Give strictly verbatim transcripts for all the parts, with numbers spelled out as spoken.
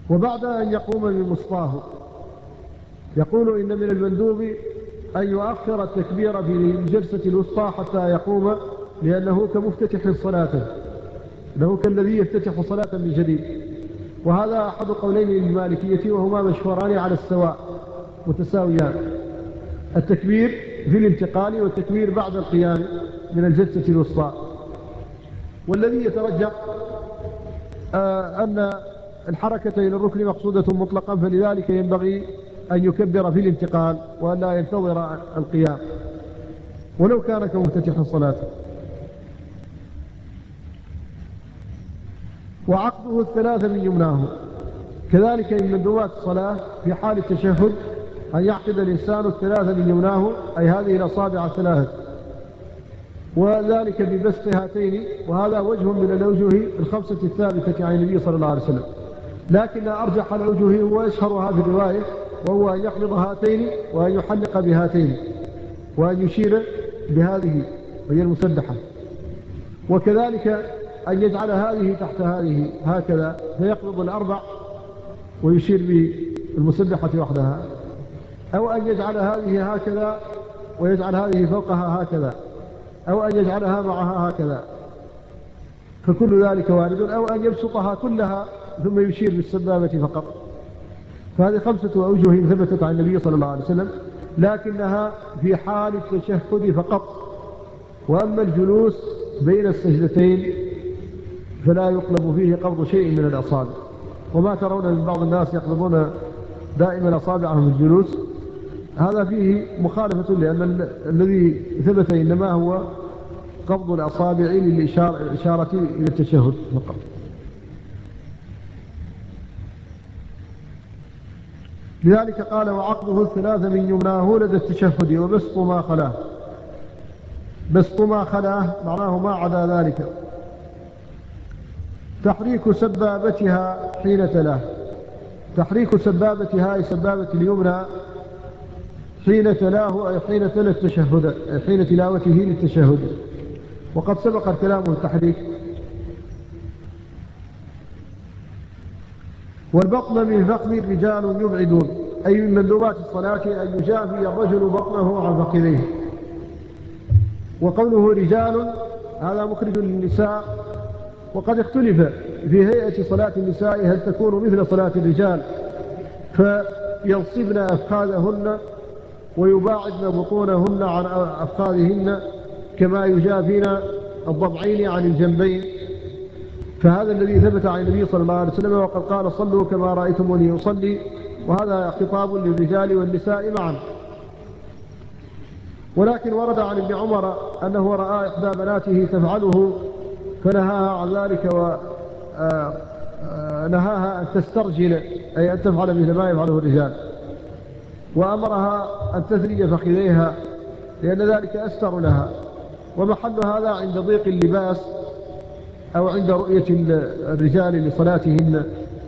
وبعد أن يقوم بمصطاه يقول إن من المندوب أن يؤخر التكبير في الجلسة الوسطى حتى يقوم، لأنه كمفتتح الصلاة، أنه كالذي يفتتح صلاة من جديد. وهذا أحد قولين للمالكية وهما مشهوران على السواء متساويان: التكبير في الانتقال والتكبير بعد القيام من الجلسة الوسطى. والذي يترجح آه أن الحركة إلى الركن مقصودة مطلقا، فلذلك ينبغي أن يكبر في الانتقال وأن لا ينتظر القيام ولو كان كمفتتح الصلاة. وعقده الثلاثة من يمناه، كذلك من مندوبات الصلاة في حال التشهد أن يعقد الإنسان الثلاثة من يمناه، أي هذه الأصابع الثلاثة، وذلك ببسط هاتين. وهذا وجه من الأوجه الخمسة الثابتة عن النبي صلى الله عليه وسلم، لكن أرجح الأوجه هو أشهرها في الرواية، وهو أن يقبض هاتين وأن يحلق بهاتين وأن يشير بهذه وهي المسبحة، وكذلك أن يجعل هذه تحت هذه هكذا فيقبض الأربع ويشير بالمسبحة وحدها، أو أن يجعل هذه هكذا ويجعل هذه فوقها هكذا، أو أن يجعلها معها هكذا، فكل ذلك وارد، أو أن يبسطها كلها ثم يشير بالسبابة فقط. فهذه خمسة أوجه ثبتت عن النبي صلى الله عليه وسلم، لكنها في حال التشهد فقط. وأما الجلوس بين السجدتين فلا يقلب فيه قبض شيء من الأصابع. وما ترون من بعض الناس يقلبون دائما أصابعهم الجلوس، هذا فيه مخالفة، لأن الذي ثبت إنما هو قبض الأصابع للإشارة إلى التشهد فقط. لذلك قال: وعقده الثلاثة من يمناه لدى التشهد وبسط ما خلاه. بسط ما خلاه معناه ما عدا ذلك. تحريك سبابتها حين تلاه. تحريك سبابتها أي سبابة اليمنى حين تلاه، أي حين تلا التشهد، أي حين تلاوته للتشهد. وقد سبق الكلام التحريك. والبطن من فخذ رجال يبعدون، أي من مندوبات الصلاة أن يجافي الرجل بطنه عن فخذيه. وقوله رجال هذا مخرج للنساء، وقد اختلف في هيئة صلاة النساء هل تكون مثل صلاة الرجال فينصبن أفخاذهن ويباعدن بطونهن عن أفخاذهن كما يجافين الضبعين عن الجنبين، فهذا الذي ثبت عن النبي صلى الله عليه وسلم، وقد قال: صلوا كما رأيتموني أصلي، وهذا خطاب للرجال والنساء معا. ولكن ورد عن ابن عمر أنه رأى إحدى بناته تفعله فنهاها عن ذلك، ونهاها أن تسترجل، أي أن تفعل مثل ما يفعله الرجال، وأمرها أن تثني فخذيها لأن ذلك أستر لها. ومحل هذا عند ضيق اللباس أو عند رؤية الرجال لصلاتهن،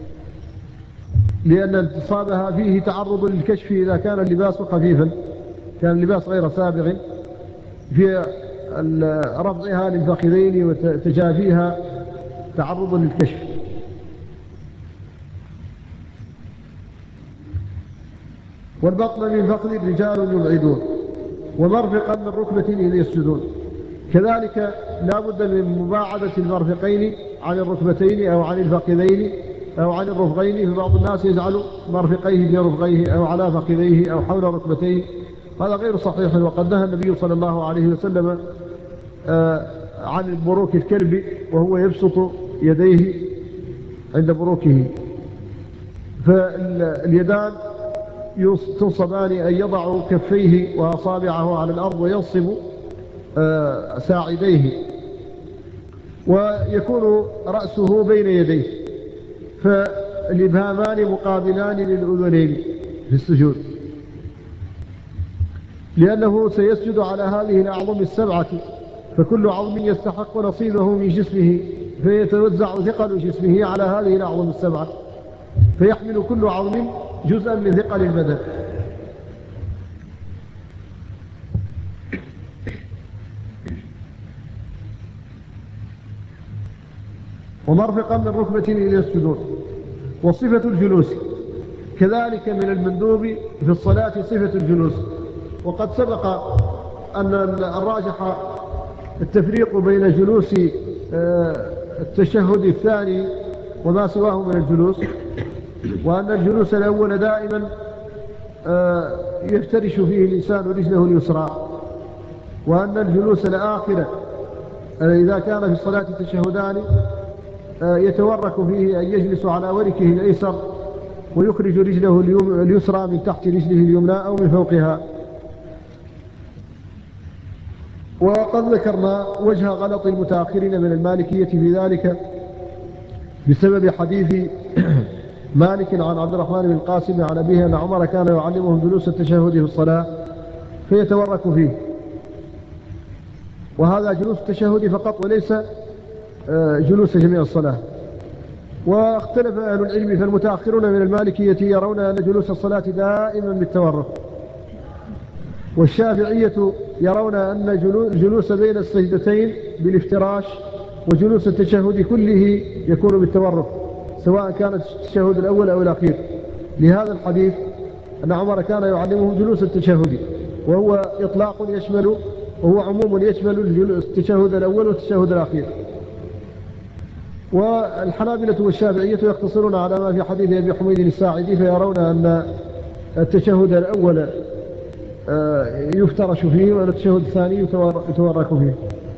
لأن انتصابها فيه تعرض للكشف إذا كان اللباس خفيفا، كان اللباس غير سابغ، في رفعها للفخذين وتجافيها تعرض للكشف. والبطن من فخذ الرجال يبعدون، ومرفقا من ركبة إذ يسجدون. كذلك لا بد من مباعدة المرفقين عن الركبتين أو عن الفخذين أو عن الرفغين، فبعض الناس يجعل مرفقيه في رفغيه أو على فخذيه أو حول ركبتيه، هذا غير صحيح. وقد نهى النبي صلى الله عليه وسلم عن بروك الكلب وهو يبسط يديه عند بروكه. فاليدان تنصبان أن يضع كفيه وأصابعه على الأرض وينصب ساعديه، ويكون رأسه بين يديه، فالإبهامان مقابلان للأذنين في السجود، لأنه سيسجد على هذه الأعظم السبعة، فكل عظم يستحق نصيبه من جسمه، فيتوزع ثقل جسمه على هذه الأعظم السبعة، فيحمل كل عظم جزءا من ثقل البدن. ومرفقا من ركبة إلى السجود. وصفة الجلوس كذلك من المندوب في الصلاة صفة الجلوس. وقد سبق أن الراجح التفريق بين جلوس التشهد الثاني وما سواه من الجلوس، وأن الجلوس الأول دائما يفترش فيه الإنسان رجله اليسرى، وأن الجلوس الآخر إذا كان في الصلاة تشهدان يتورك فيه أن يجلس على وركه الأيسر ويخرج رجله اليسرى من تحت رجله اليمنى أو من فوقها. وقد ذكرنا وجه غلط المتأخرين من المالكية في ذلك بسبب حديث مالك عن عبد الرحمن بن القاسم عن أبيه أن عمر كان يعلمهم جلوس التشهد في الصلاة فيتورك فيه، وهذا جلوس التشهد فقط وليس جلوس جميع الصلاة. واختلف أهل العلم، فالمتأخرون من المالكية يرون أن جلوس الصلاة دائما بالتورك، والشافعية يرون أن الجلوس بين السجدتين بالافتراش، وجلوس التشهد كله يكون بالتورك سواء كان التشهد الأول أو الأخير، لهذا الحديث أن عمر كان يعلمهم جلوس التشهد، وهو إطلاق يشمل وهو عموم يشمل التشهد الأول والتشهد الأخير. والحنابلة والشافعية يقتصرون على ما في حديث أبي حميد الساعدي، فيرون أن التشهد الأول يفترش فيه وأن التشهد الثاني يتورك فيه.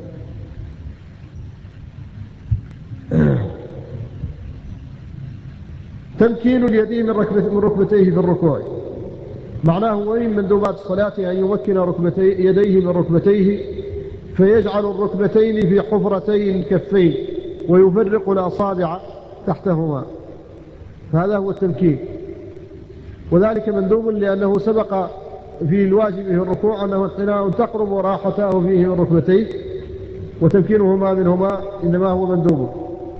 تمكين اليدين من ركبتيه في الركوع، معناه وإن من مندوبات الصلاة أن يمكن يديه من ركبتيه فيجعل الركبتين في حفرتي الكفين ويفرق الأصابع تحتهما، فهذا هو التمكين. وذلك مندوب لأنه سبق في الواجب في الركوع أنه حين تقرب راحته فيه من ركبتيه، وتمكينهما منهما إنما هو مندوب.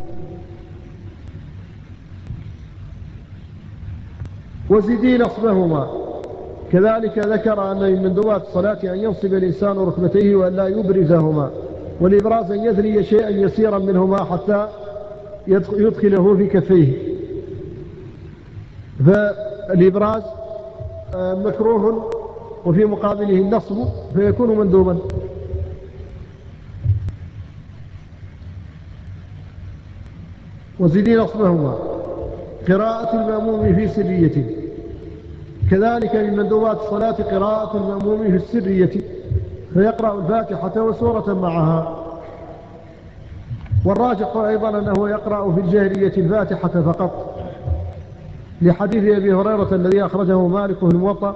وزيدي نصبهما، كذلك ذكر أن من مندوبات الصلاة أن ينصب الإنسان ركبتيه وأن لا يبرزهما، والإبراز أن يثني شيئا يسيرا منهما حتى يدخله في كفيه، فالإبراز مكروه وفي مقابله النصب فيكون مندوبا. وزيدي نصبهما. قراءة المأموم في سرية، كذلك من مندوبات الصلاة قراءة المأموم في السرية، فيقرأ الفاتحة وسورة معها. والراجح أيضا أنه يقرأ في الجهرية الفاتحة فقط، لحديث أبي هريرة الذي أخرجه مالك في الموطأ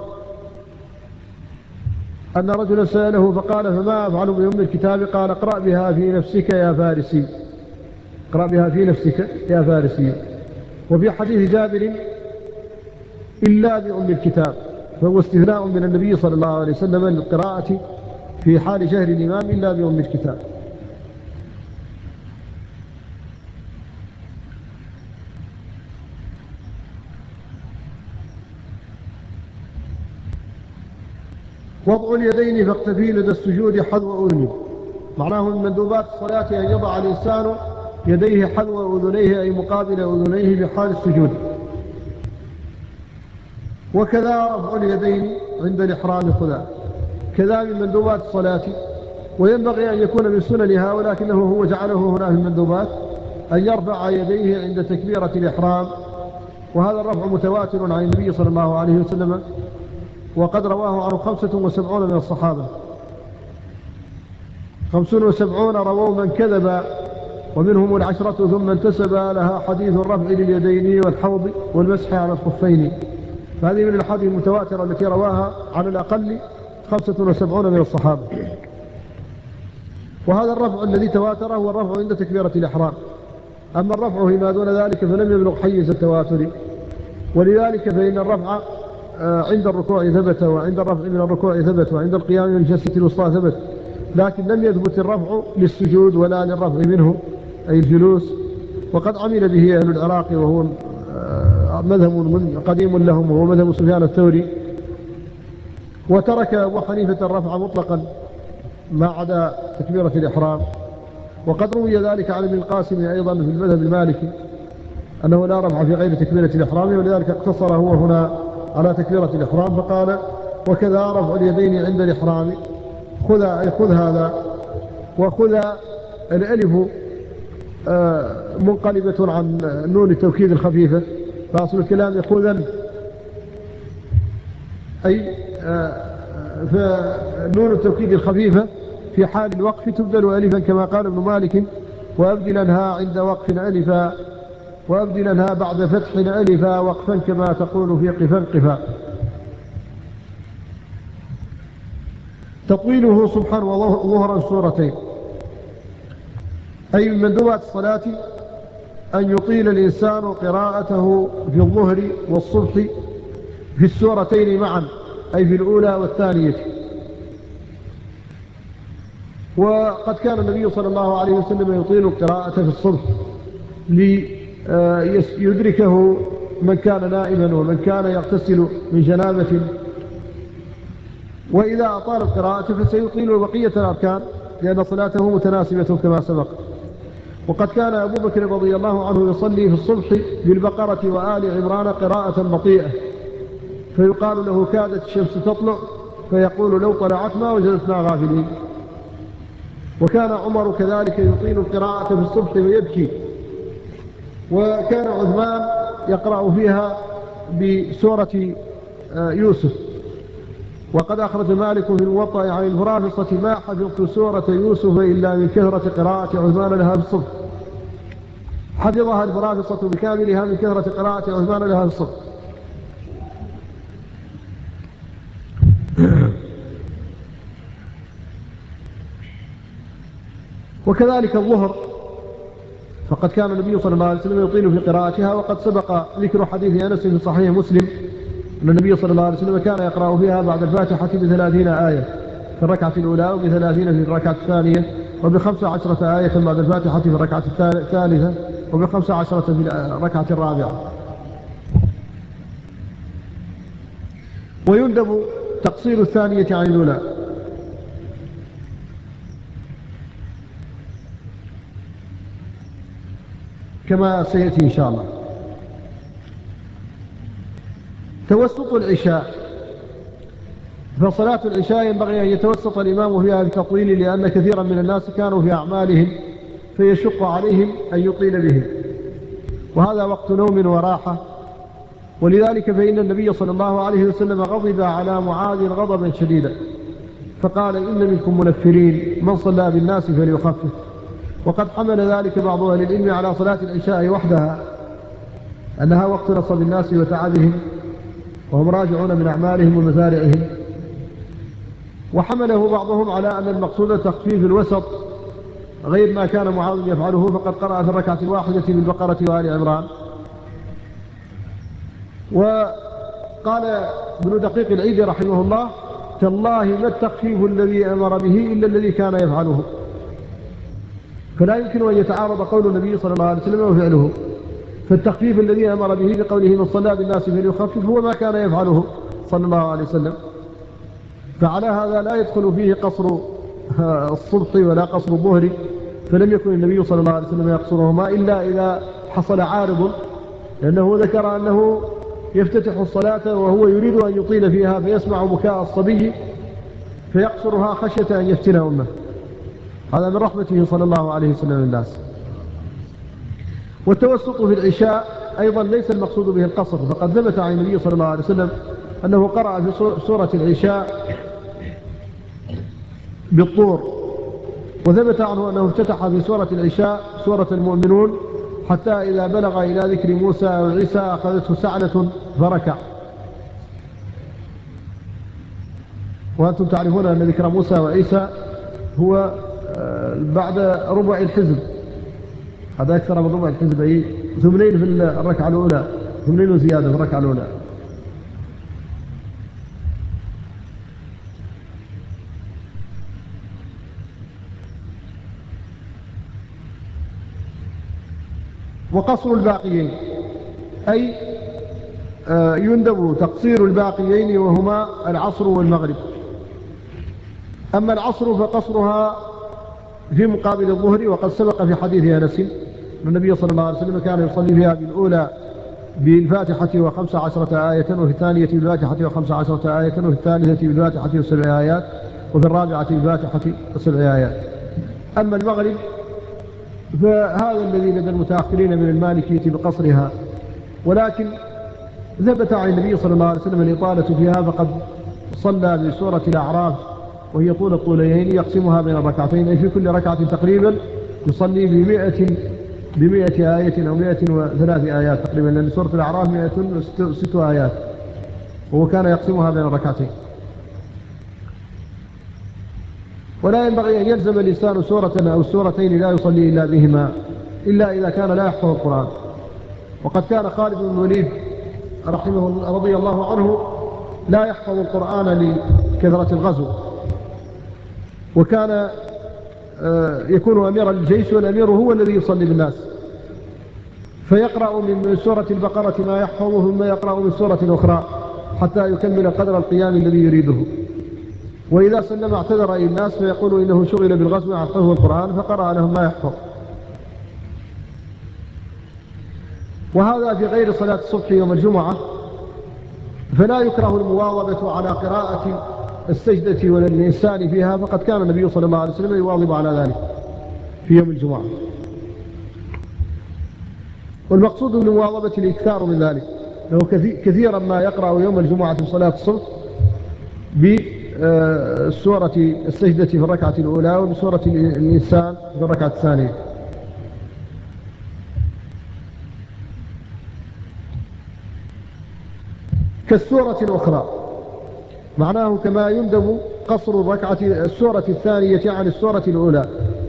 أن رجلا سأله فقال فما أفعل بأم الكتاب؟ قال اقرأ بها في نفسك يا فارسي، اقرأ بها في نفسك يا فارسي. وفي حديث جابر إلا بأم الكتاب، فهو استثناء من النبي صلى الله عليه وسلم للقراءة في حال جهر الإمام إلا بأم الكتاب. وضع اليدين فاقتفي لدى السجود حذو أذنه، معناه من مندوبات الصلاة أن يضع الإنسان يديه حذو أذنيه أي مقابل أذنيه بحال السجود. وكذا رفع اليدين عند الإحرام خذا، كذا من مندوبات الصلاة، وينبغي أن يكون من سننها، ولكنه هو جعله هنا في المندوبات أن يرفع يديه عند تكبيرة الإحرام، وهذا الرفع متواتر عن النبي صلى الله عليه وسلم، وقد رواه عنه خمسة وسبعون من الصحابة. خمسون وسبعون رووا من كذب، ومنهم العشرة ثم انتسب لها حديث الرفع لليدين والحوض والمسح على الخفين. فهذه من الأحاديث المتواترة التي رواها على الأقل خمسة وسبعون من الصحابة. وهذا الرفع الذي تواتر هو الرفع عند تكبيرة الإحرام، أما الرفع فيما دون ذلك فلم يبلغ حيز التواتر، ولذلك فإن الرفع عند الركوع ثبت، وعند الرفع من الركوع ثبت، وعند القيام من الجلسة الوسطى ثبت، لكن لم يثبت الرفع للسجود ولا للرفع منه أي الجلوس. وقد عمل به أهل العراق وهو مذهب قديم لهم، وهو مذهب سفيان الثوري. وترك أبو حنيفة الرفع مطلقا ما عدا تكبيرة الإحرام، وقد روي ذلك عن ابن القاسم أيضا في المذهب المالكي. أنه لا رفع في غير تكبيرة الإحرام، ولذلك اقتصر هو هنا على تكبيرة الإحرام فقال وكذا رفع اليدين عند الإحرام. خذ أي خذ هذا، وخذ الألف منقلبة عن نون التوكيد الخفيفة، فأصل الكلام يخوذا أي فنون التوكيد الخفيفة في حال الوقف تبدل ألفا كما قال ابن مالك، وأبدلنها عند وقف ألفا، وأبدلنها بعد فتح ألفا وقفا كما تقول في قفا قفا. تطويله صبحا وظهرا سورتين، أي من مندوبات الصلاة أن يطيل الإنسان قراءته في الظهر والصبح في السورتين معا، أي في الأولى والثانية. وقد كان النبي صلى الله عليه وسلم يطيل القراءة في الصبح ليدركه من كان نائما ومن كان يغتسل من جنابة، وإذا أطال القراءة فسيطيل بقية الأركان لأن صلاته متناسبة كما سبق. وقد كان أبو بكر رضي الله عنه يصلي في الصبح بالبقرة وآل عمران قراءة بطيئة، فيقال له كادت الشمس تطلع، فيقول لو طلعت ما وجدتنا غافلين. وكان عمر كذلك يطيل القراءة في الصبح ويبكي. وكان عثمان يقرأ فيها بسورة يوسف. وقد أخرج مالك في الموطأ عن الفرافصة ما حفظت سورة يوسف إلا من كثرة قراءة عثمان لها في الصبح. حفظها الفرافصة بكاملها من كثرة قراءة عثمان لها في الصبح. وكذلك الظهر، فقد كان النبي صلى الله عليه وسلم يطيل في قراءتها، وقد سبق ذكر حديث أنس في صحيح مسلم أن النبي صلى الله عليه وسلم كان يقرأ فيها بعد الفاتحة بثلاثين آية في الركعة الأولى، وبثلاثين في الركعة الثانية، وبخمس عشرة آية بعد الفاتحة في الركعة الثالثة، وبخمس عشرة في الركعة الرابعة. ويندب تقصير الثانية عن الأولى، كما سيأتي إن شاء الله. توسط العشاء، فصلاة العشاء ينبغي أن يتوسط الإمام فيها بالتطويل، لأن كثيرا من الناس كانوا في أعمالهم فيشق عليهم أن يطيل بهم، وهذا وقت نوم وراحة. ولذلك فإن النبي صلى الله عليه وسلم غضب على معاذ غضبا شديدا، فقال إن منكم منفرين، من صلى بالناس فليخفف. وقد حمل ذلك بعض أهل العلم على صلاة العشاء وحدها، أنها وقت نصب الناس وتعبهم وهم راجعون من أعمالهم ومزارعهم. وحمله بعضهم على أن المقصود تخفيف الوسط غير ما كان معاذ يفعله، فقد قرأ في الركعة الواحدة بالبقرة وآل عمران. وقال ابن دقيق العيد رحمه الله: تالله ما التخفيف الذي أمر به إلا الذي كان يفعله. فلا يمكن أن يتعارض قول النبي صلى الله عليه وسلم وفعله، فالتخفيف الذي أمر به بقوله من صلى بالناس فليخفف هو ما كان يفعله صلى الله عليه وسلم. فعلى هذا لا يدخل فيه قصر الصبح ولا قصر الظهر، فلم يكن النبي صلى الله عليه وسلم يقصرهما إلا إذا حصل عارض، لأنه ذكر أنه يفتتح الصلاة وهو يريد أن يطيل فيها فيسمع بكاء الصبي فيقصرها خشية أن يفتن أمه. هذا من رحمته صلى الله عليه وسلم الناس. والتوسط في العشاء أيضا ليس المقصود به القصر، فقد ثبت عن النبي صلى الله عليه وسلم أنه قرأ في سورة العشاء بالطور، وثبت عنه أنه افتتح في سورة العشاء سورة المؤمنون حتى إذا بلغ إلى ذكر موسى وعيسى أخذته سعلة فركع. وأنتم تعرفون أن ذكر موسى وعيسى هو بعد ربع الحزب، هذا أكثر من ربع الحزب، أي ثمنين في الركعة الأولى، ثمنين وزيادة في الركعة الأولى. وقصر الباقيين، أي يندب تقصير الباقيين وهما العصر والمغرب. أما العصر فقصرها في مقابل الظهر، وقد سبق في حديث أنس النبي صلى الله عليه وسلم كان يصلي فيها بالأولى بالفاتحة وخمس عشرة آية، وفي الثانية بالفاتحة وخمس عشرة آية، وفي الثالثة بالفاتحة وسبع آيات، وفي الرابعة بالفاتحة وسبع آيات. أما المغرب فهذا الذي لدى المتأخرين من المالكية بقصرها، ولكن ثبت عن النبي صلى الله عليه وسلم الإطالة فيها، فقد صلى بسورة الأعراف وهي طول الطولين يقسمها بين الركعتين، أي في كل ركعة تقريبا يصلي بمئة بمئة آية أو مئة وثلاث آيات تقريبا، لأن سورة الأعراف مئة وست آيات، وهو كان يقسمها بين الركعتين. ولا ينبغي أن يلزم الإنسان سورة أو سورتين لا يصلي إلا بهما، إلا إذا كان لا يحفظ القرآن. وقد كان خالد بن الوليد رحمه رضي الله عنه لا يحفظ القرآن لكثرة الغزو، وكان يكون أمير الجيش والأمير هو الذي يصلي بالناس، فيقرأ من سورة البقرة ما يحفظه ثم يقرأ من سورة أخرى حتى يكمل قدر القيام الذي يريده. وإذا سلم اعتذر إلى الناس فيقول إنه شغل بالغزو عن حفظ القرآن، فقرأ لهم ما يحفظ. وهذا في غير صلاة الصبح يوم الجمعة، فلا يكره المواظبة على قراءة السجدة والإنسان فيها، فقد كان النبي صلى الله عليه وسلم يواظب على ذلك في يوم الجمعة. والمقصود بالمواظبة الإكثار من ذلك، له كثيرا ما يقرأ يوم الجمعة في صلاة الصبح بسورة السجدة في الركعة الأولى وبسورة الإنسان في الركعة الثانية. كالسورة الأخرى، معناه كما يندب قصر الركعة السورة الثانية عن السورة الأولى.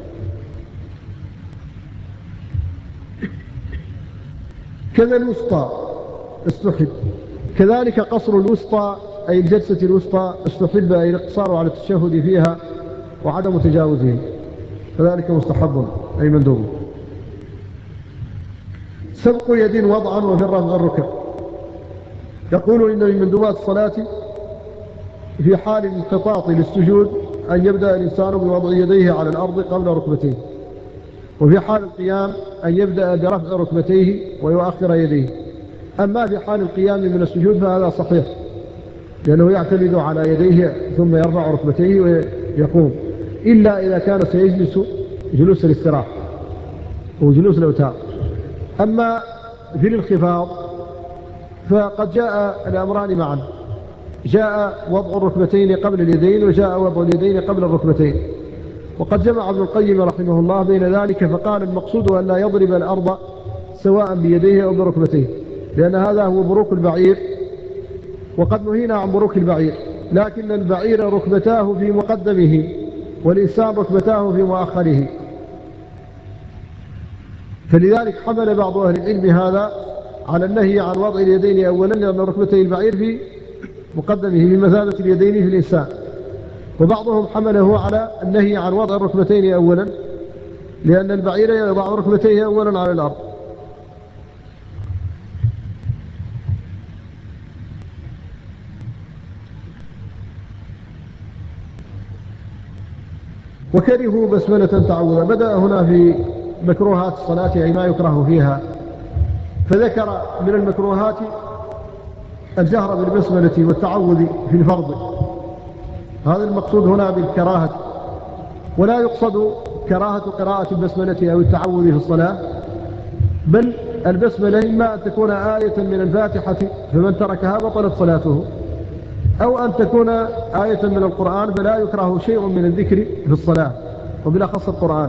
كذا الوسطى استحب، كذلك قصر الوسطى أي الجلسة الوسطى استحب، أي الاقتصار على التشهد فيها وعدم تجاوزه، فذلك مستحب أي مندوب. سبق يد وضعا وفي الرفع الركع، يقول إن من مندوبات الصلاة في حال الانقطاع للسجود أن يبدأ الإنسان بوضع يديه على الأرض قبل ركبتيه، وفي حال القيام أن يبدأ برفع ركبتيه ويؤخر يديه. أما في حال القيام من السجود فهذا صحيح، لأنه يعتمد على يديه ثم يرفع ركبتيه ويقوم، إلا إذا كان سيجلس جلوس الاستراحة وجلوس الأوتار. أما في الانخفاض فقد جاء الأمران معا، جاء وضع الركبتين قبل اليدين وجاء وضع اليدين قبل الركبتين. وقد جمع ابن القيم رحمه الله بين ذلك فقال المقصود أن لا يضرب الأرض سواء بيديه أو بركبتيه، لأن هذا هو بروك البعير، وقد نهينا عن بروك البعير، لكن البعير ركبتاه في مقدمه والإنسان ركبتاه في مؤخره، فلذلك حمل بعض أهل العلم هذا على النهي عن وضع اليدين أولا، لأن ركبتي البعير في مقدمه بمثابة اليدين في الإنسان، وبعضهم حمله على النهي عن وضع الركبتين أولا، لأن البعير يضع ركبتيه أولا على الأرض. وكرهوا بسملة تعوذا، بدأ هنا في مكروهات الصلاة أي ما يكره فيها، فذكر من المكروهات الجهر بالبسملة والتعوذ في الفرض، هذا المقصود هنا بالكراهة، ولا يقصد كراهة قراءة البسملة أو التعوذ في الصلاة، بل البسملة إما أن تكون آية من الفاتحة فمن تركها بطلت صلاته، أو أن تكون آية من القرآن، فلا يكره شيء من الذكر في الصلاة وبالأخص القرآن،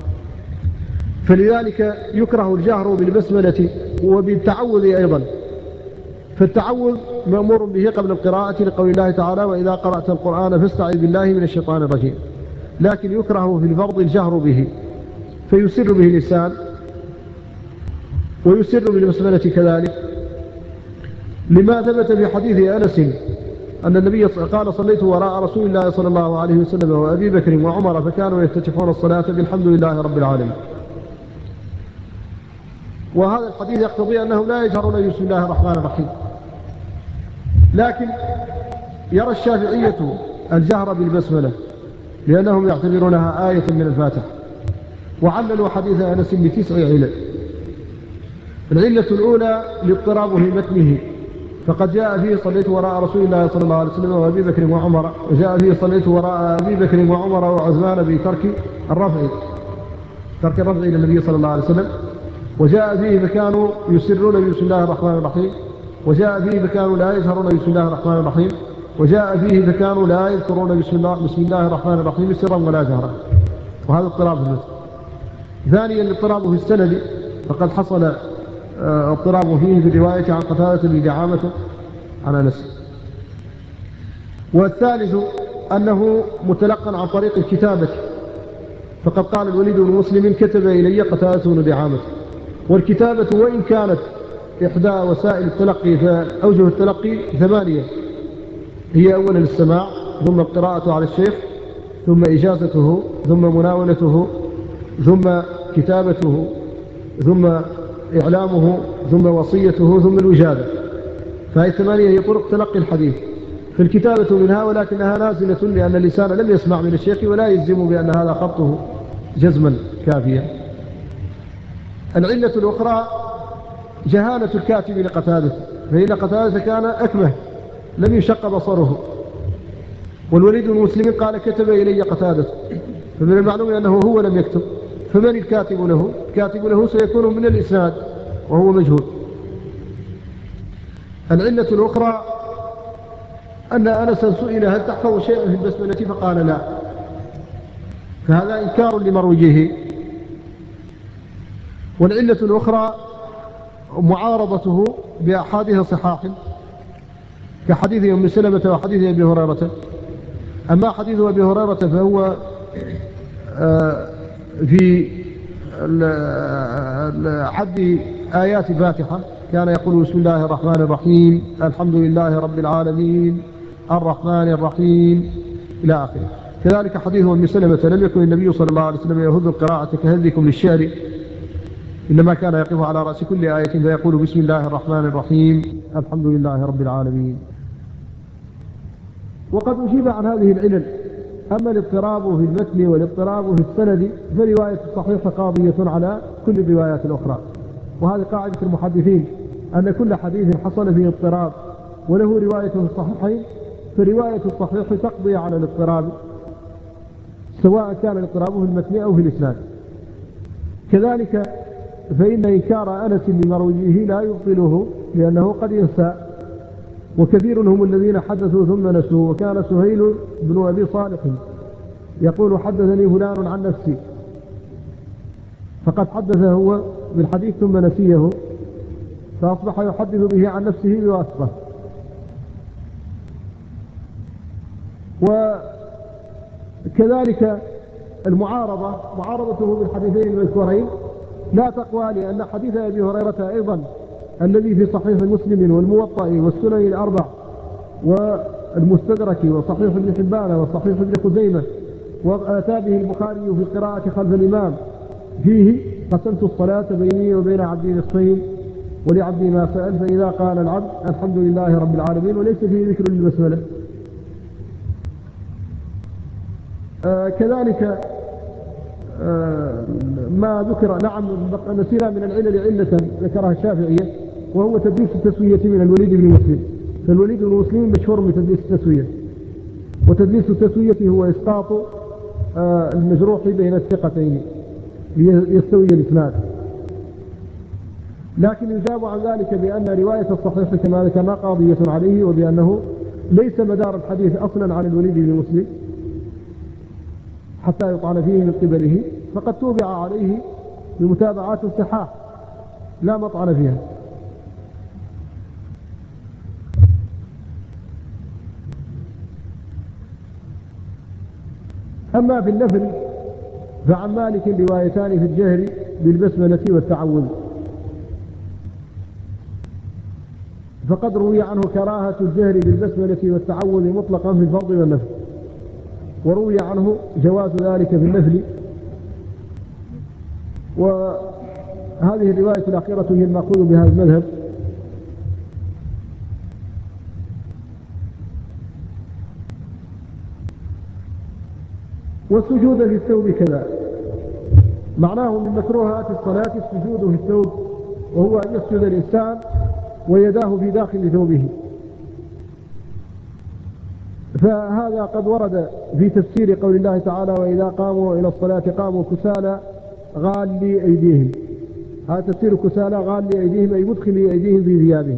فلذلك يكره الجهر بالبسملة وبالتعوذ أيضا. فالتعوذ مأمور به قبل القراءة لقول الله تعالى وإذا قرأت القرآن فاستعذ بالله من الشيطان الرجيم، لكن يكره في الفرض الجهر به، فيسر به اللسان ويسر بالبسملة كذلك، لما ثبت في حديث أنس أن النبي قال صليت وراء رسول الله صلى الله عليه وسلم وأبي بكر وعمر فكانوا يفتتحون الصلاة بالحمد لله رب العالمين. وهذا الحديث يقتضي أنهم لا يجهرون بسم الله الرحمن الرحيم، لكن يرى الشافعية الجهر بالبسملة لأنهم يعتبرونها آية من الفاتحة، وعللوا حديث أنس بتسع علل. العلة الأولى لاضطراب في متنه، فقد جاء فيه صليت وراء رسول الله صلى الله عليه وسلم وأبي بكر وعمر، وجاء فيه صليت وراء أبي بكر وعمر وعثمان بترك الرفع ترك الرفع إلى النبي صلى الله عليه وسلم، وجاء فيه فكانوا يسرون بسم الله الرحمن الرحيم، وجاء فيه فكانوا لا يجهرون بسم الله الرحمن الرحيم، وجاء فيه فكانوا لا يذكرون بسم الله, بسم الله الرحمن الرحيم سرا ولا جهرا، وهذا اضطراب في المتن. ثانيا الاضطراب في السند، فقد حصل اضطراب فيه في الرواية عن قتادة بن دعامة عن أنس. والثالث أنه متلقى عن طريق الكتابة، فقد قال الوليد بن مسلم كتب إلي قتادة بن دعامة. والكتابة وإن كانت إحدى وسائل التلقي فأوجه التلقي ثمانية، هي أولا السماع، ثم القراءة على الشيخ، ثم إجازته، ثم مناولته، ثم كتابته، ثم إعلامه، ثم وصيته، ثم الوجادة. فهي ثمانية هي طرق تلقي الحديث. في الكتابة منها، ولكنها نازلة لأن اللسان لم يسمع من الشيخ ولا يجزم بأن هذا خطه جزما كافيا. العلة الأخرى جهالة الكاتب لقتادة، فإن قتادة كان أكمه لم يشق بصره، والوليد بن مسلم قال كتب إلي قتادة، فمن المعلوم أنه هو لم يكتب، فمن الكاتب له؟ الكاتب له سيكون من الإسناد وهو مجهول. العلة الأخرى أن أنسا سئل هل تحفظ شيئا في البسملة فقال لا، فهذا إنكار لمروجه. والعلة الأخرى معارضته بأحاديث صحاح كحديث أم سلمة وحديث أبي هريرة. أما حديث أبي هريرة فهو في عد آيات فاتحة، كان يقول بسم الله الرحمن الرحيم، الحمد لله رب العالمين، الرحمن الرحيم إلى آخره. كذلك حديث أم سلمة لم يكن النبي صلى الله عليه وسلم يهذ القراءة كهذكم للشعر، إنما كان يقف على رأس كل آية فيقول بسم الله الرحمن الرحيم، الحمد لله رب العالمين. وقد أجيب عن هذه العلل. أما الاضطراب في المتن والاضطراب في السند فرواية الصحيح قاضية على كل الروايات الأخرى، وهذه قاعدة المحدثين أن كل حديث حصل فيه اضطراب وله رواية في الصحيحين فرواية الصحيح تقضي على الاضطراب، سواء كان الاضطراب في المتن أو في الإسناد. كذلك فإن إنكار أنس لمرويه لا يبطله، لأنه قد ينسى، وكثير هم الذين حدثوا ثم نسوا. وكان سهيل بن أبي صالح يقول حدثني فلان عن نفسي، فقد حدثه هو بالحديث ثم نسيه، فأصبح يحدث به عن نفسه بواسطة. وكذلك المعارضة، معارضته بالحديثين المذكورين لا تقوى، لأن حديث أبي هريرة أيضا الذي في صحيح مسلم والموطأ والسنن الأربع والمستدرك وصحيح ابن حبان وصحيح ابن خزيمة وأتى به البخاري في القراءة خلف الإمام، فيه قسمت الصلاة بيني وبين عبدي نصفين ولعبدي ما سأل، فإذا قال العبد الحمد لله رب العالمين، وليس فيه ذكر للبسملة. آه كذلك آه ما ذكر، نعم نسينا من العلل علة ذكرها الشافعية، وهو تدليس التسوية من الوليد بن مسلم. فالوليد بن مسلم مشهور بتدليس التسوية، وتدليس التسوية هو إسقاط آه المجروح بين الثقتين ليستوي الإسناد. لكن يجاب عن ذلك بأن رواية الصحيح كما ذكرنا قاضية عليه، وبأنه ليس مدار الحديث أصلا عن الوليد بن مسلم حتى يطعن فيه من قبله، فقد توبع عليه بمتابعات الصحاح لا مطعن فيها. أما في النفل فعن مالك روايتان في الجهر بالبسملة والتعوذ، فقد روي عنه كراهة الجهر بالبسملة والتعوذ مطلقا في الفرض والنفل، وروي عنه جواز ذلك في النفل. وهذه الرواية الأخيرة هي المأخوذ بهذا المذهب. والسجود في الثوب كذا، معناه من مكروهات الصلاة السجود في الثوب وهو أن يسجد الإنسان ويداه في داخل ثوبه. فهذا قد ورد في تفسير قول الله تعالى وإذا قاموا إلى الصلاة قاموا كسالى غالي أيديهم. هذا تفسير كسالى غالي أيديهم أي مدخلي أيديهم في ثيابهم.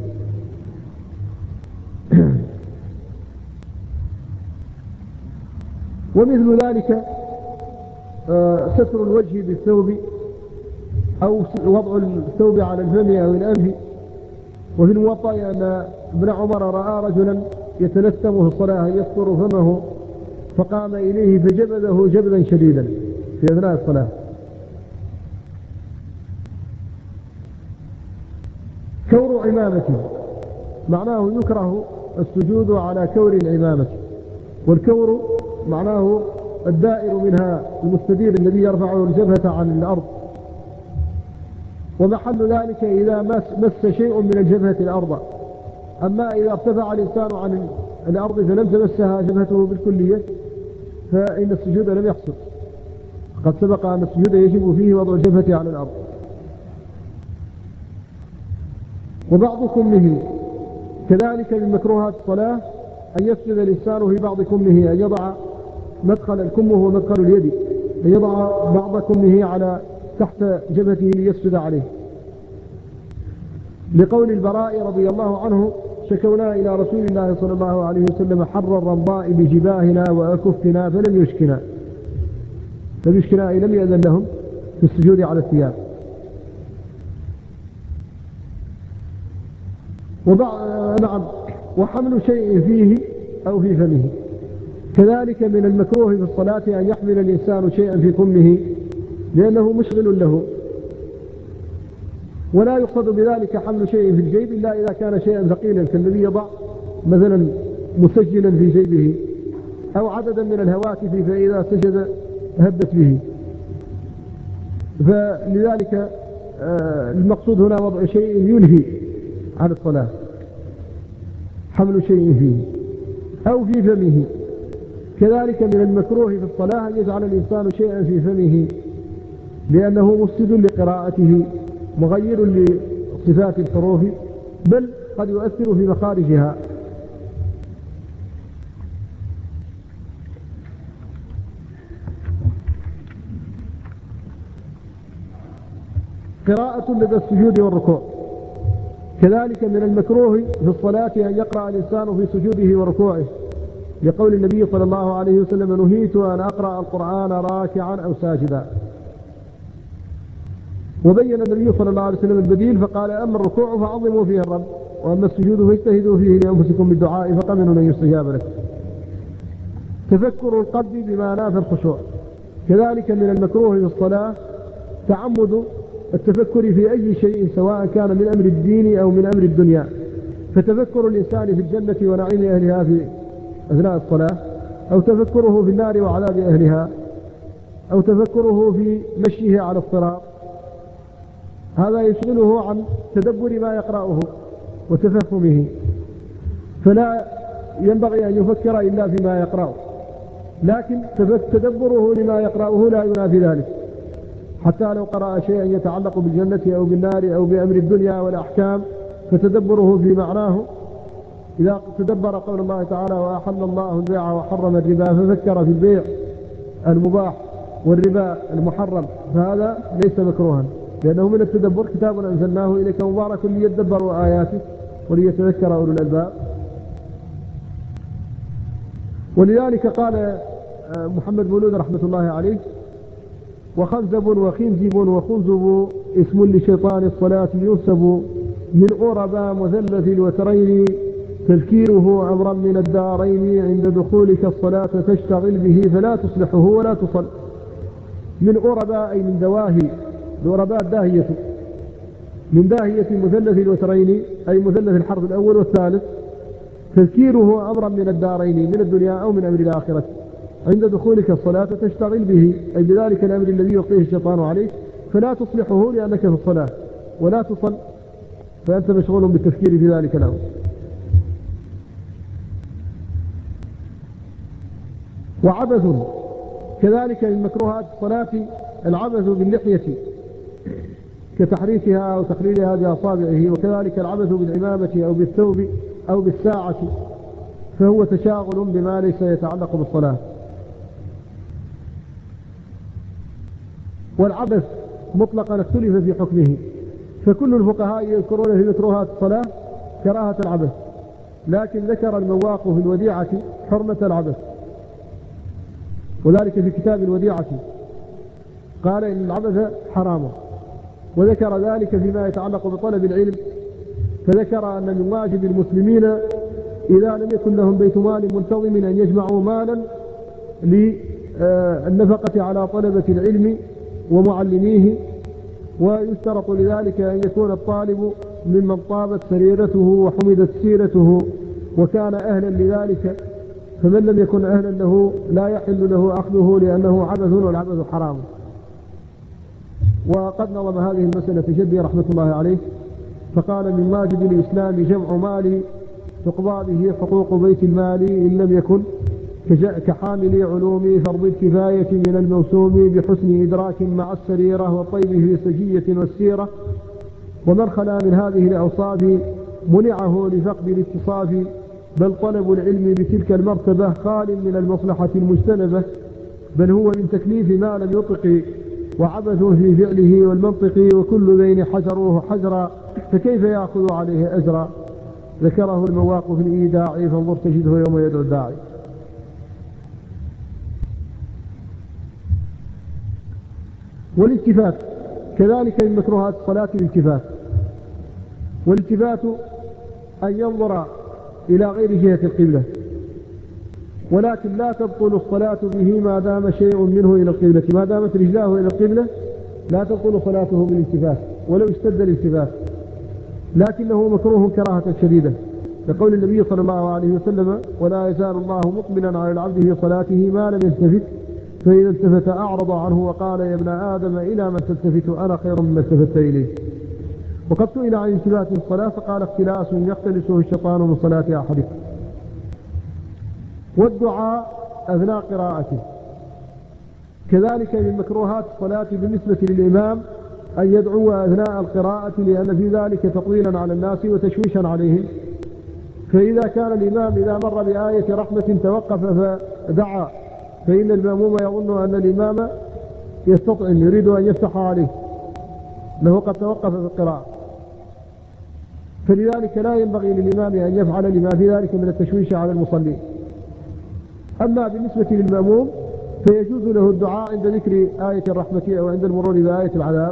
ومثل ذلك ستر الوجه بالثوب أو وضع الثوب على الفم أو الأنف. وفي الموطأ أن ابن عمر رأى رجلا يتلثم في الصلاة يستر فمه فقام إليه فجبذه جبذا شديدا في أثناء الصلاة. كور عمامة معناه يكره السجود على كور العمامة، والكور معناه الدائر منها المستدير الذي يرفع الجبهة عن الأرض، ومحل ذلك إذا مس شيء من الجبهة الأرض. أما إذا ارتفع الإنسان عن الأرض فلم تمسها جبهته بالكلية فإن السجود لم يحصل. قد سبق أن السجود يجب فيه وضع الجبهة على الأرض. وبعض كمه كذلك من مكروهات الصلاة أن يسجد الإنسان في بعض كمه، أن يضع مدخل الكم هو مدخل اليد، أن يضع بعض كمه على تحت جبهته ليسجد عليه، لقول البراء رضي الله عنه شكونا إلى رسول الله صلى الله عليه وسلم حر الرمضاء بجباهنا وأكفنا فلم يشكنا. لم يشكنا أي لم يأذن لهم في السجود على الثياب. نعم. وحمل شيء فيه أو في فمه كذلك من المكروه في الصلاة أن يحمل الإنسان شيئا في فمه لأنه مشغل له، ولا يقصد بذلك حمل شيء في الجيب إلا إذا كان شيئا ثقيلا كالذي يضع مثلا مسجلا في جيبه أو عددا من الهواتف فإذا سجد هبت به. فلذلك المقصود هنا وضع شيء ينهي عن الصلاة، حمل شيء فيه أو في فمه. كذلك من المكروه في الصلاة أن يجعل الإنسان شيئا في فمه لأنه مفسد لقراءته مغير لصفات الحروف بل قد يؤثر في مخارجها. قراءة لدى السجود والركوع كذلك من المكروه في الصلاة أن يقرأ الإنسان في سجوده وركوعه، لقول النبي صلى الله عليه وسلم نهيت أن أقرأ القرآن راكعا أو ساجدا. وبين النبي صلى الله عليه وسلم البديل فقال أما الركوع فعظموا فيه الرب وأما السجود فاجتهدوا فيه لأنفسكم بالدعاء فقمنوا أن يستجاب لكم. تفكر القلب بما نافى الخشوع كذلك من المكروه في الصلاة تعمد التفكر في أي شيء سواء كان من أمر الدين أو من أمر الدنيا، فتفكر الإنسان في الجنة ونعيم أهلها في أثناء الصلاة، أو تفكره في النار وعذاب أهلها، أو تفكره في مشيه على الصراط، هذا يشغله عن تدبر ما يقرأه وتفهمه، فلا ينبغي أن يفكر إلا فيما يقرأه. لكن تدبره لما يقرأه لا ينافي ذلك، حتى لو قرأ شيئا يتعلق بالجنة أو بالنار أو بأمر الدنيا والأحكام فتدبره في معناه. إذا تدبر قول الله تعالى وأحل الله البيع وحرم الربا ففكر في البيع المباح والربا المحرم فهذا ليس مكروها لأنه من التدبر. كتاب أنزلناه إليك مبارك ليدبروا آياته وليتذكر أولو الألباب. ولذلك قال محمد مولود رحمة الله عليه وخنزب وخنزب وخنزب اسم لشيطان الصلاة ينسب من عربا مثلث الوترين تذكيره أمرا من الدارين عند دخولك الصلاة تشتغل به فلا تصلحه ولا تصل. من عربا أي من دواهي، العرباء الداهية، من داهية مثلث الوترين أي مثلث الحرف الأول والثالث تذكيره أمرا من الدارين من الدنيا أو من أمر الآخرة عند دخولك الصلاة تشتغل به أي بذلك الأمر الذي يلقيه الشيطان عليك فلا تصلحه لأنك في الصلاة ولا تصل فأنت مشغول بالتفكير في ذلك الأمر. وعبث كذلك من مكروهات الصلاة العبث باللحية كتحريكها أو تقليلها بأصابعه، وكذلك العبث بالعمامة أو بالثوب أو بالساعة، فهو تشاغل بما ليس يتعلق بالصلاة. والعبث مطلقا اختلف في حكمه، فكل الفقهاء يذكرون في مكروهات الصلاة كراهة العبث، لكن ذكر المواق في الوديعة حرمة العبث، وذلك في كتاب الوديعة قال إن العبث حرام، وذكر ذلك فيما يتعلق بطلب العلم، فذكر أن من واجب المسلمين إذا لم يكن لهم بيت مال منتظم أن يجمعوا مالا للنفقة على طلبة العلم ومعلميه، ويشترط لذلك أن يكون الطالب ممن طابت سريرته وحمدت سيرته وكان أهلا لذلك، فمن لم يكن أهلا له لا يحل له أخذه لأنه عبث، والعبث حرام. وقد نظم هذه المسألة في جدي رحمة الله عليه، فقال من واجب الإسلام جمع مال تقضى به حقوق بيت المال إن لم يكن كحامل علوم فرض الكفاية من الموسوم بحسن إدراك مع السريرة والطيب في سجية والسيرة، ومن خلا من هذه الأوصاف منعه لفقد الاتصاف، بل طلب العلم بتلك المرتبة خال من المصلحة المجتنبة، بل هو من تكليف ما لم يطق وعبث في فعله والمنطق، وكل بين حجروه حجرا فكيف يأخذ عليه أجرا، ذكره المواق في الإيداع فانظر تجده يوم يدعو الداعي. والالتفات كذلك من مكروهات الصلاة الالتفات، والالتفات أن ينظر إلى غير جهة القبلة، ولكن لا تبطل الصلاة به ما دام شيء منه إلى القبلة، ما دامت رجلاه إلى القبلة لا تبطل صلاته بالالتفات ولو اشتد الالتفات، لكنه مكروه كراهة شديدة، لقول النبي صلى الله عليه وسلم ولا يزال الله مقبلا على العبد في صلاته ما لم يلتفت، فإذا التفت أعرض عنه وقال يا ابن آدم إلى من تلتفت أنا خير مما التفت إليه. وقد سئل عن التفات في الصلاة فقال اختلاس يختلسه الشيطان من صلاة أحدكم. والدعاء أثناء قراءته كذلك من مكروهات الصلاة بالنسبة للإمام أن يدعو أثناء القراءة، لأن في ذلك تطويلا على الناس وتشويشا عليهم، فإذا كان الإمام إذا مر بآية رحمة توقف فدعا، فإن المأموم يظن أن الإمام يستطعم يريد أن يفتح عليه له قد توقف في القراءة، فلذلك لا ينبغي للإمام أن يفعل لما في ذلك من التشويش على المصلين. أما بالنسبة للمأموم فيجوز له الدعاء عند ذكر آية الرحمة أو عند المرور بآية العذاب،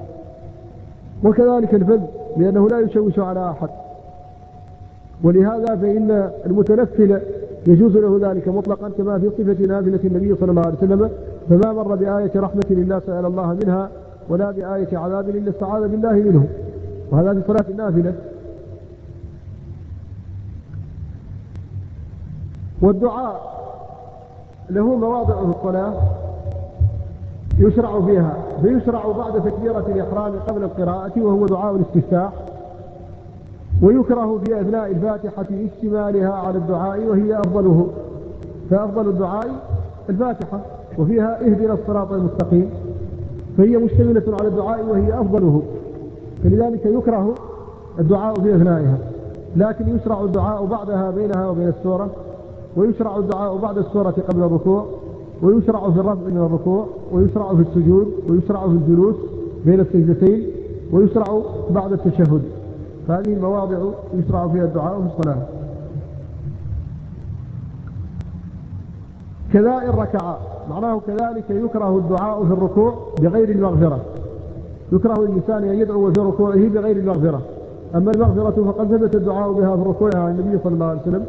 وكذلك الفذ لأنه لا يشوش على أحد، ولهذا فإن المتنفل يجوز له ذلك مطلقا كما في صفة نافلة النبي صلى الله عليه وسلم، فما مر بآية رحمة إلا سأل الله منها ولا بآية عذاب إلا استعاذ بالله منه، وهذا في صلاة النافلة. والدعاء له مواضع في الصلاة يشرع فيها، فيشرع بعد تكبيرة الإحرام قبل القراءة وهو دعاء الاستفتاح، ويكره في أثناء الفاتحة اشتمالها على الدعاء وهي أفضله، فأفضل الدعاء الفاتحة وفيها اهدنا الصراط المستقيم، فهي مشتملة على الدعاء وهي أفضله، فلذلك يكره الدعاء في أثنائها، لكن يشرع الدعاء بعدها بينها وبين السورة، ويشرع الدعاء بعد السورة قبل الركوع، ويشرع في الرفع من الركوع، ويشرع في السجود، ويشرع في الجلوس بين السجدتين، ويشرع بعد التشهد. هذه المواضع يشرع فيها الدعاء في الصلاة. كذا الركعة معناه كذلك يكره الدعاء في الركوع بغير المغفرة، يكره الإنسان أن يدعو في ركوعه بغير المغفرة، أما المغفرة فقد ثبت الدعاء بها في الركوع عن النبي صلى الله عليه وسلم.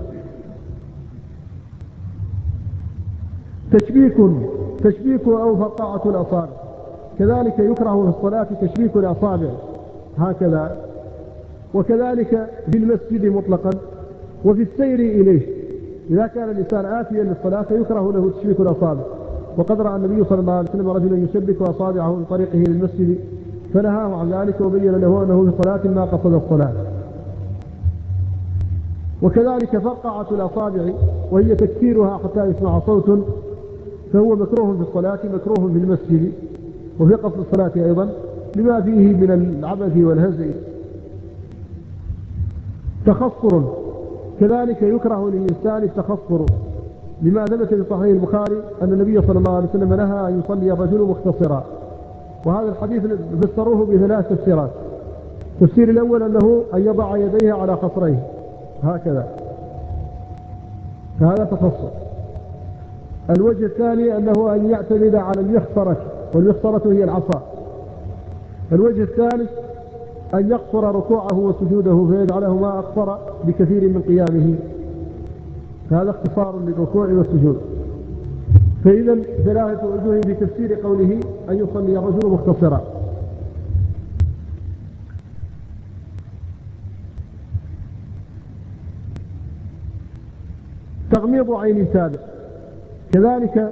تشبيك تشبيك أو فقاعة الأصابع كذلك يكره في الصلاة تشبيك الأصابع هكذا، وكذلك في المسجد مطلقا وفي السير إليه، إذا كان الإنسان آتيا للصلاة فيكره له تشبيك الأصابع، وقد رأى النبي صلى الله عليه وسلم رجلا يشبك أصابعه في طريقه للمسجد فنهاه عن ذلك وبين له أنه في صلاة ما قصد الصلاة. وكذلك فرقعة الأصابع وهي تكسيرها حتى يسمع صوت، فهو مكروه في الصلاة مكروه في المسجد وفي قصد الصلاة أيضا، لما فيه من العبث والهزء. تخصر، كذلك يكره للإنسان التخصر، لما ثبت في صحيح البخاري أن النبي صلى الله عليه وسلم نهى أن يصلي الرجل مختصرا، وهذا الحديث فسروه بثلاث تفسيرات. التفسير الأول أنه أن يضع يديه على خصريه هكذا، فهذا تخصر. الوجه الثاني أنه أن يعتمد على المخصرة، والمخصرة هي العصا. الوجه الثالث أن يقصر ركوعه وسجوده فيجعلهما أقصر بكثير من قيامه، فهذا اختصار للركوع والسجود. فإذا ثلاثة وجوه بتفسير قوله أن يصلي الرجل مختصرا. تغميض عين تابع، كذلك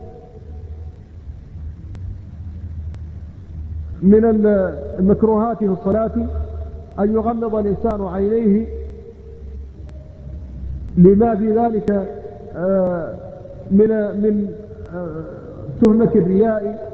من المكروهات في الصلاة أن يغمض الإنسان عينيه لما في ذلك من من تهمة الرياء،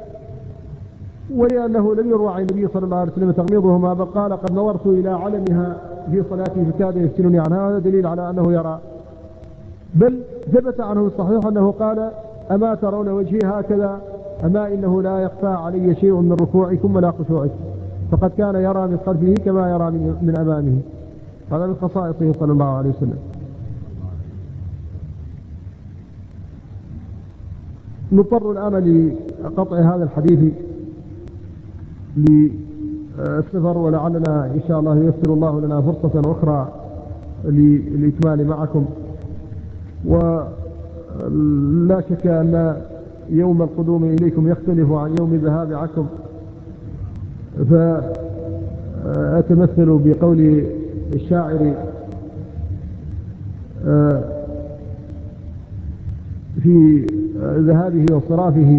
ولأنه لم يروى عن النبي صلى الله عليه وسلم تغميضهما، بل قال قد نظرت إلى علمها في صلاتي فكاد يفتنني عنها. هذا دليل على أنه يرى، بل ثبت عنه الصحيح أنه قال أما ترون وجهي هكذا، أما إنه لا يخفى علي شيء من ركوعكم ولا خشوعكم، فقد كان يرى من خلفه كما يرى من أمامه. هذا من خصائصه صلى الله عليه وسلم. نضطر الآن لقطع هذا الحديث للسفر، ولعلنا إن شاء الله ييسر الله لنا فرصة أخرى للإكمال معكم. ولا شك أن يوم القدوم إليكم يختلف عن يوم الذهاب عنكم، فأتمثل بقول الشاعر في ذهابه وصرافه: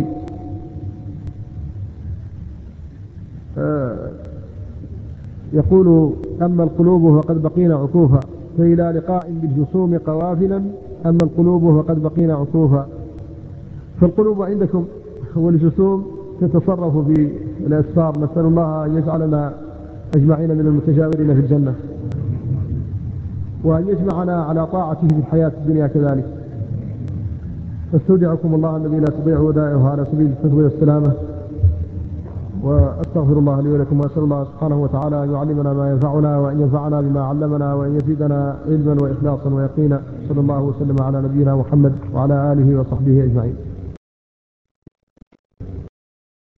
يقول أما القلوب فقد بقينا عكوفا، فإلى لقاء بالجسوم قوافلا، أما القلوب فقد بقينا عكوفا. فالقلوب عندكم والجسوم تتصرف في الأسفار. نسأل الله أن يجعلنا أجمعين من المتجاورين في الجنة، وأن يجمعنا على طاعته في الحياة الدنيا كذلك. استودعكم الله الذي لا تضيع ودائعه على سبيل الحفظ والسلامة، وأستغفر الله لي ولكم، وأسأل الله سبحانه وتعالى أن يعلمنا ما ينفعنا، وأن ينفعنا بما علمنا، وأن يزيدنا علما وإخلاصا ويقينا. صلى الله وسلم على نبينا محمد وعلى آله وصحبه أجمعين.